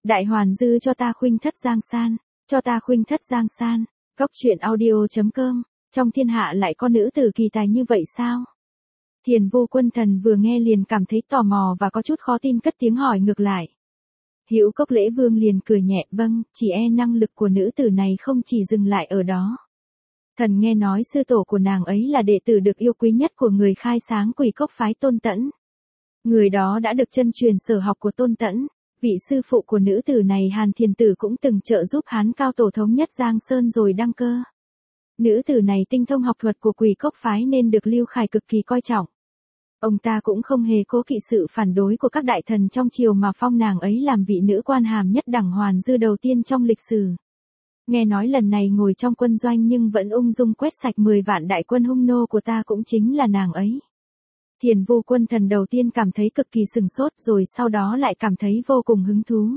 Đại Hoàn Dư cho ta khuynh thất Giang San, cho ta khuynh thất Giang San. Cốc truyện audio.com, trong thiên hạ lại có nữ tử kỳ tài như vậy sao? Thiền Vô Quân Thần vừa nghe liền cảm thấy tò mò và có chút khó tin, cất tiếng hỏi ngược lại. Hữu Cốc Lễ Vương liền cười nhẹ, vâng, chỉ năng lực của nữ tử này không chỉ dừng lại ở đó. Thần nghe nói sư tổ của nàng ấy là đệ tử được yêu quý nhất của người khai sáng Quỷ Cốc phái Tôn Tẫn. Người đó đã được chân truyền sở học của Tôn Tẫn. Vị sư phụ của nữ tử này Hàn Thiền Tử cũng từng trợ giúp Hán Cao Tổ thống nhất Giang Sơn rồi đăng cơ. Nữ tử này tinh thông học thuật của Quỷ Cốc phái nên được Lưu Khải cực kỳ coi trọng. Ông ta cũng không hề cố kỵ sự phản đối của các đại thần trong triều mà phong nàng ấy làm vị nữ quan hàm nhất đẳng Hoàn Dư đầu tiên trong lịch sử. Nghe nói lần này ngồi trong quân doanh nhưng vẫn ung dung quét sạch 10 vạn đại quân hung nô của ta cũng chính là nàng ấy. Thiền Vô Quân Thần đầu tiên cảm thấy cực kỳ sừng sốt rồi sau đó lại cảm thấy vô cùng hứng thú.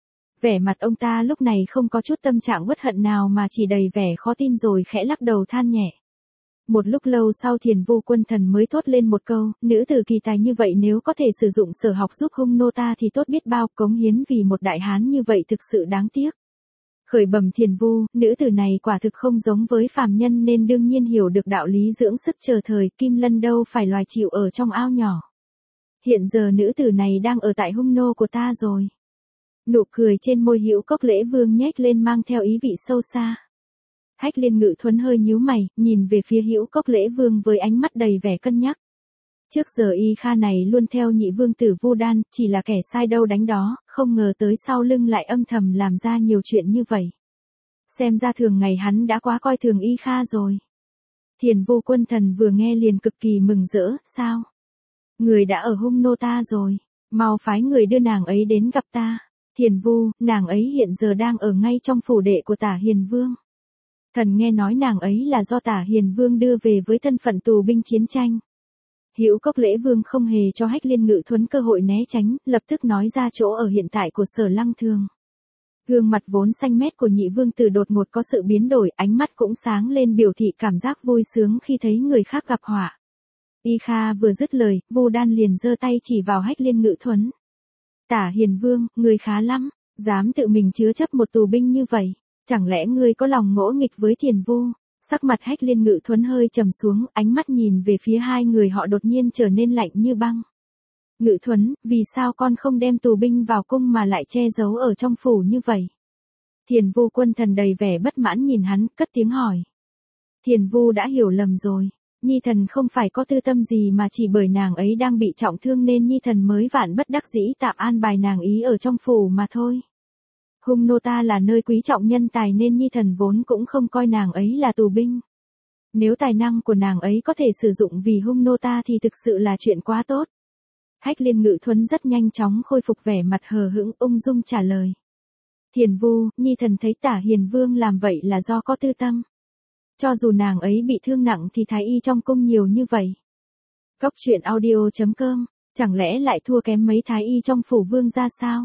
Vẻ mặt ông ta lúc này không có chút tâm trạng uất hận nào mà chỉ đầy vẻ khó tin rồi khẽ lắc đầu than nhẹ. Một lúc lâu sau Thiền Vô Quân Thần mới thốt lên một câu, nữ tử kỳ tài như vậy nếu có thể sử dụng sở học giúp hung nô ta thì tốt biết bao, cống hiến vì một đại hán như vậy thực sự đáng tiếc. Khởi bẩm Thiền Vu, nữ tử này quả thực không giống với phàm nhân nên đương nhiên hiểu được đạo lý dưỡng sức chờ thời, Kim Lân đâu phải loài chịu ở trong ao nhỏ. Hiện giờ nữ tử này đang ở tại hung nô của ta rồi. Nụ cười trên môi Hữu Cốc Lễ Vương nhếch lên mang theo ý vị sâu xa. Hách Liên Ngự Thuấn hơi nhíu mày, nhìn về phía Hữu Cốc Lễ Vương với ánh mắt đầy vẻ cân nhắc. Trước giờ Y Kha này luôn theo nhị vương tử Vu Đan, chỉ là kẻ sai đâu đánh đó, không ngờ tới sau lưng lại âm thầm làm ra nhiều chuyện như vậy. Xem ra thường ngày hắn đã quá coi thường Y Kha rồi. Thiền Vô Quân Thần vừa nghe liền cực kỳ mừng rỡ, sao? Người đã ở hung nô ta rồi, mau phái người đưa nàng ấy đến gặp ta. Thiền Vu, nàng ấy hiện giờ đang ở ngay trong phủ đệ của Tả Hiền Vương. Thần nghe nói nàng ấy là do Tả Hiền Vương đưa về với thân phận tù binh chiến tranh. Hữu Cốc Lễ Vương không hề cho Hách Liên Ngự Thuấn cơ hội né tránh, lập tức nói ra chỗ ở hiện tại của Sở Lăng Thường. Gương mặt vốn xanh mét của nhị vương tử đột ngột có sự biến đổi, ánh mắt cũng sáng lên biểu thị cảm giác vui sướng khi thấy người khác gặp họa. Y Kha vừa dứt lời, Vu Đan liền giơ tay chỉ vào Hách Liên Ngự Thuấn. Tả Hiền Vương, người khá lắm, dám tự mình chứa chấp một tù binh như vậy, chẳng lẽ ngươi có lòng ngỗ nghịch với Thiền Vu? Sắc mặt Hách Liên Ngự Thuấn hơi trầm xuống, ánh mắt nhìn về phía hai người họ đột nhiên trở nên lạnh như băng. Ngự Thuấn, vì sao con không đem tù binh vào cung mà lại che giấu ở trong phủ như vậy? Thiền Vô Quân Thần đầy vẻ bất mãn nhìn hắn, cất tiếng hỏi. Thiền Vu đã hiểu lầm rồi. Nhi thần không phải có tư tâm gì mà chỉ bởi nàng ấy đang bị trọng thương nên Nhi thần mới vạn bất đắc dĩ tạm an bài nàng ý ở trong phủ mà thôi. Hung nô ta là nơi quý trọng nhân tài nên Nhi thần vốn cũng không coi nàng ấy là tù binh. Nếu tài năng của nàng ấy có thể sử dụng vì hung nô ta thì thực sự là chuyện quá tốt. Hách Liên Ngự Thuấn rất nhanh chóng khôi phục vẻ mặt hờ hững ung dung trả lời. Thiền Vu, Nhi thần thấy Tả Hiền Vương làm vậy là do có tư tâm. Cho dù nàng ấy bị thương nặng thì thái y trong cung nhiều như vậy. Cốc truyện audio.com, chẳng lẽ lại thua kém mấy thái y trong phủ vương ra sao?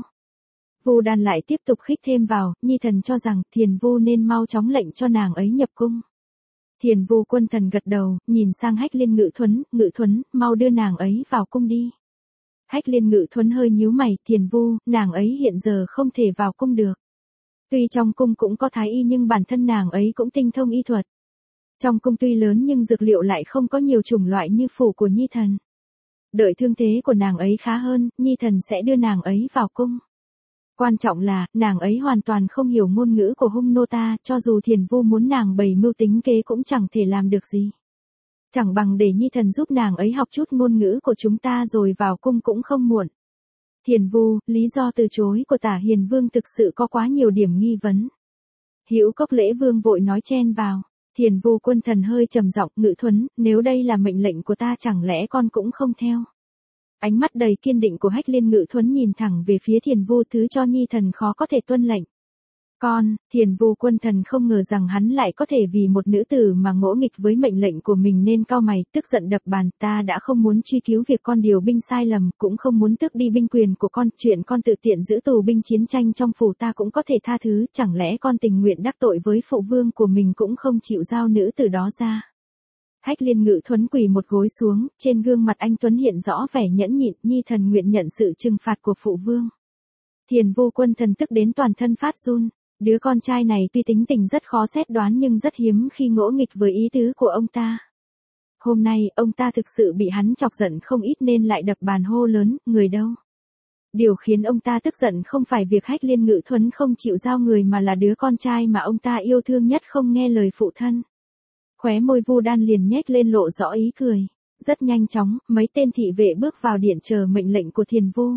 Vu Đan lại tiếp tục khích thêm vào, Nhi thần cho rằng Thiền Vu nên mau chóng lệnh cho nàng ấy nhập cung. Thiền Vô Quân Thần gật đầu, nhìn sang Hách Liên Ngự Thuấn, mau đưa nàng ấy vào cung đi. Hách Liên Ngự Thuấn hơi nhíu mày, Thiền Vu, nàng ấy hiện giờ không thể vào cung được. Tuy trong cung cũng có thái y nhưng bản thân nàng ấy cũng tinh thông y thuật. Trong cung tuy lớn nhưng dược liệu lại không có nhiều chủng loại như phủ của Nhi thần. Đợi thương thế của nàng ấy khá hơn, Nhi thần sẽ đưa nàng ấy vào cung. Quan trọng là, nàng ấy hoàn toàn không hiểu ngôn ngữ của hung nô ta, cho dù Thiền Vu muốn nàng bày mưu tính kế cũng chẳng thể làm được gì. Chẳng bằng để Nhi thần giúp nàng ấy học chút ngôn ngữ của chúng ta rồi vào cung cũng không muộn. Thiền Vu, lý do từ chối của Tả Hiền Vương thực sự có quá nhiều điểm nghi vấn. Hữu Cốc Lễ Vương vội nói chen vào. Thiền Vô Quân Thần hơi trầm giọng, Ngự Thuấn, nếu đây là mệnh lệnh của ta chẳng lẽ con cũng không theo? Ánh mắt đầy kiên định của Hách Liên Ngự Thuấn nhìn thẳng về phía Thiền Vu, thứ cho Nhi thần khó có thể tuân lệnh. Con, Thiền Vô Quân Thần không ngờ rằng hắn lại có thể vì một nữ tử mà ngỗ nghịch với mệnh lệnh của mình nên cau mày, tức giận đập bàn, ta đã không muốn truy cứu việc con điều binh sai lầm, cũng không muốn tước đi binh quyền của con, chuyện con tự tiện giữ tù binh chiến tranh trong phủ ta cũng có thể tha thứ, chẳng lẽ con tình nguyện đắc tội với phụ vương của mình cũng không chịu giao nữ tử đó ra. Hách Liên Ngự Thuấn quỳ một gối xuống, trên gương mặt anh tuấn hiện rõ vẻ nhẫn nhịn, Nhi thần nguyện nhận sự trừng phạt của phụ vương. Thiền Vu Quân Thần tức đến toàn thân phát run. Đứa con trai này tuy tính tình rất khó xét đoán nhưng rất hiếm khi ngỗ nghịch với ý tứ của ông ta. Hôm nay ông ta thực sự bị hắn chọc giận không ít nên lại đập bàn hô lớn, người đâu? Điều khiến ông ta tức giận không phải việc Hách Liên Ngự Thuấn không chịu giao người mà là đứa con trai mà ông ta yêu thương nhất không nghe lời phụ thân. Khóe môi Vu Đan liền nhếch lên lộ rõ ý cười. Rất nhanh chóng, mấy tên thị vệ bước vào điện chờ mệnh lệnh của Thiền Vu.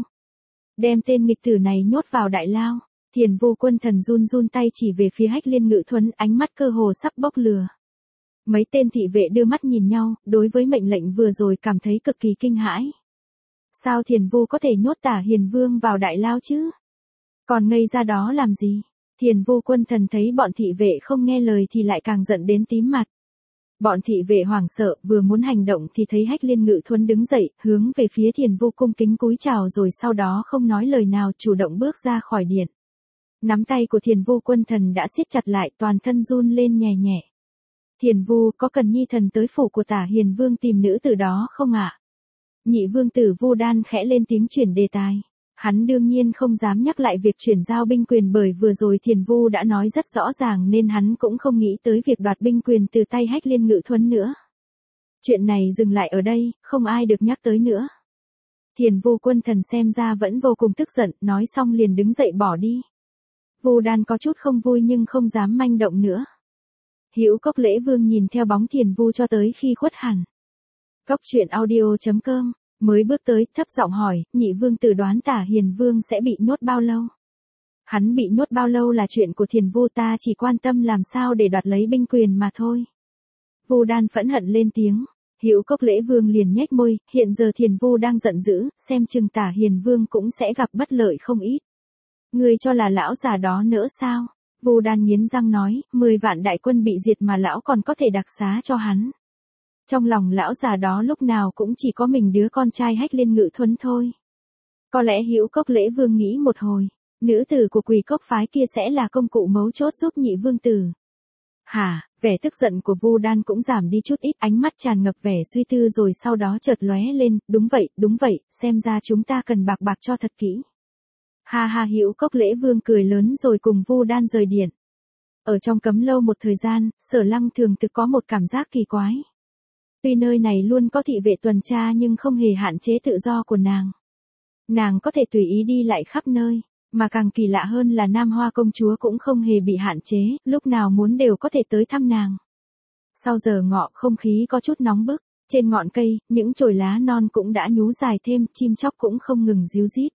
Đem tên nghịch tử này nhốt vào đại lao. Thiền Vu Quân Thần run run tay chỉ về phía Hách Liên Ngự Thuấn, ánh mắt cơ hồ sắp bốc lửa. Mấy tên thị vệ đưa mắt nhìn nhau, đối với mệnh lệnh vừa rồi cảm thấy cực kỳ kinh hãi. Sao Thiền Vu có thể nhốt Tả Hiền Vương vào đại lao chứ? Còn ngây ra đó làm gì? Thiền Vu Quân Thần thấy bọn thị vệ không nghe lời thì lại càng giận đến tím mặt. Bọn thị vệ hoảng sợ, vừa muốn hành động thì thấy Hách Liên Ngự Thuấn đứng dậy, hướng về phía Thiền Vu cung kính cúi chào rồi sau đó không nói lời nào chủ động bước ra khỏi điện. Nắm tay của Thiền Vu Quân Thần đã siết chặt lại, toàn thân run lên nhẹ nhẹ. Thiền Vu, có cần nhi thần tới phủ của Tả Hiền Vương tìm nữ tử đó không ạ? Nhị vương tử Vu Đan khẽ lên tiếng chuyển đề tài. Hắn đương nhiên không dám nhắc lại việc chuyển giao binh quyền bởi vừa rồi Thiền Vu đã nói rất rõ ràng nên hắn cũng không nghĩ tới việc đoạt binh quyền từ tay Hách Liên Ngự Thuấn nữa. Chuyện này dừng lại ở đây, không ai được nhắc tới nữa. Thiền Vu Quân Thần xem ra vẫn vô cùng tức giận, nói xong liền đứng dậy bỏ đi. Vu Đan có chút không vui nhưng không dám manh động nữa. Hữu Cốc Lễ Vương nhìn theo bóng Thiền Vu cho tới khi khuất hẳn. Cốc truyện audio.com mới bước tới, thấp giọng hỏi, nhị vương tử đoán Tả Hiền Vương sẽ bị nhốt bao lâu? Hắn bị nhốt bao lâu là chuyện của Thiền Vu, ta chỉ quan tâm làm sao để đoạt lấy binh quyền mà thôi. Vu Đan phẫn hận lên tiếng. Hữu Cốc Lễ Vương liền nhếch môi, hiện giờ Thiền Vu đang giận dữ, xem chừng Tả Hiền Vương cũng sẽ gặp bất lợi không ít. Ngươi cho là lão già đó nỡ sao? Vu Đan nghiến răng nói, 10 vạn đại quân bị diệt mà lão còn có thể đặc xá cho hắn. Trong lòng lão già đó lúc nào cũng chỉ có mình đứa con trai Hách Liên Ngự Thuấn thôi. Có lẽ Hữu Cốc Lễ Vương nghĩ một hồi, nữ tử của Quỳ Cốc phái kia sẽ là công cụ mấu chốt giúp nhị vương tử. Hả, vẻ tức giận của Vu Đan cũng giảm đi chút ít, ánh mắt tràn ngập vẻ suy tư rồi sau đó chợt lóe lên, đúng vậy, xem ra chúng ta cần bạc cho thật kỹ. Ha ha, Hữu Cốc Lễ Vương cười lớn rồi cùng Vu Đan rời điện. Ở trong cấm lâu một thời gian, Sở Lăng thường tự có một cảm giác kỳ quái. Tuy nơi này luôn có thị vệ tuần tra nhưng không hề hạn chế tự do của nàng. Nàng có thể tùy ý đi lại khắp nơi, mà càng kỳ lạ hơn là Nam Hoa công chúa cũng không hề bị hạn chế, lúc nào muốn đều có thể tới thăm nàng. Sau giờ ngọ không khí có chút nóng bức, trên ngọn cây, những chồi lá non cũng đã nhú dài thêm, chim chóc cũng không ngừng ríu rít.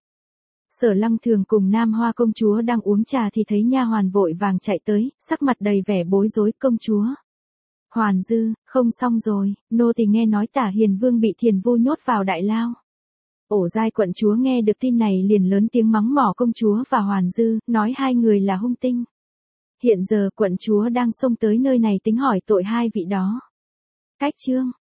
Sở Lăng Thường cùng Nam Hoa công chúa đang uống trà thì thấy nha hoàn vội vàng chạy tới, sắc mặt đầy vẻ bối rối, công chúa. Hoàn Dư, không xong rồi, nô tỳ nghe nói Tả Hiền Vương bị Thiền Vu nhốt vào đại lao. Ổ Giai quận chúa nghe được tin này liền lớn tiếng mắng mỏ công chúa và Hoàn Dư, nói hai người là hung tinh. Hiện giờ quận chúa đang xông tới nơi này tính hỏi tội hai vị đó. Cách chương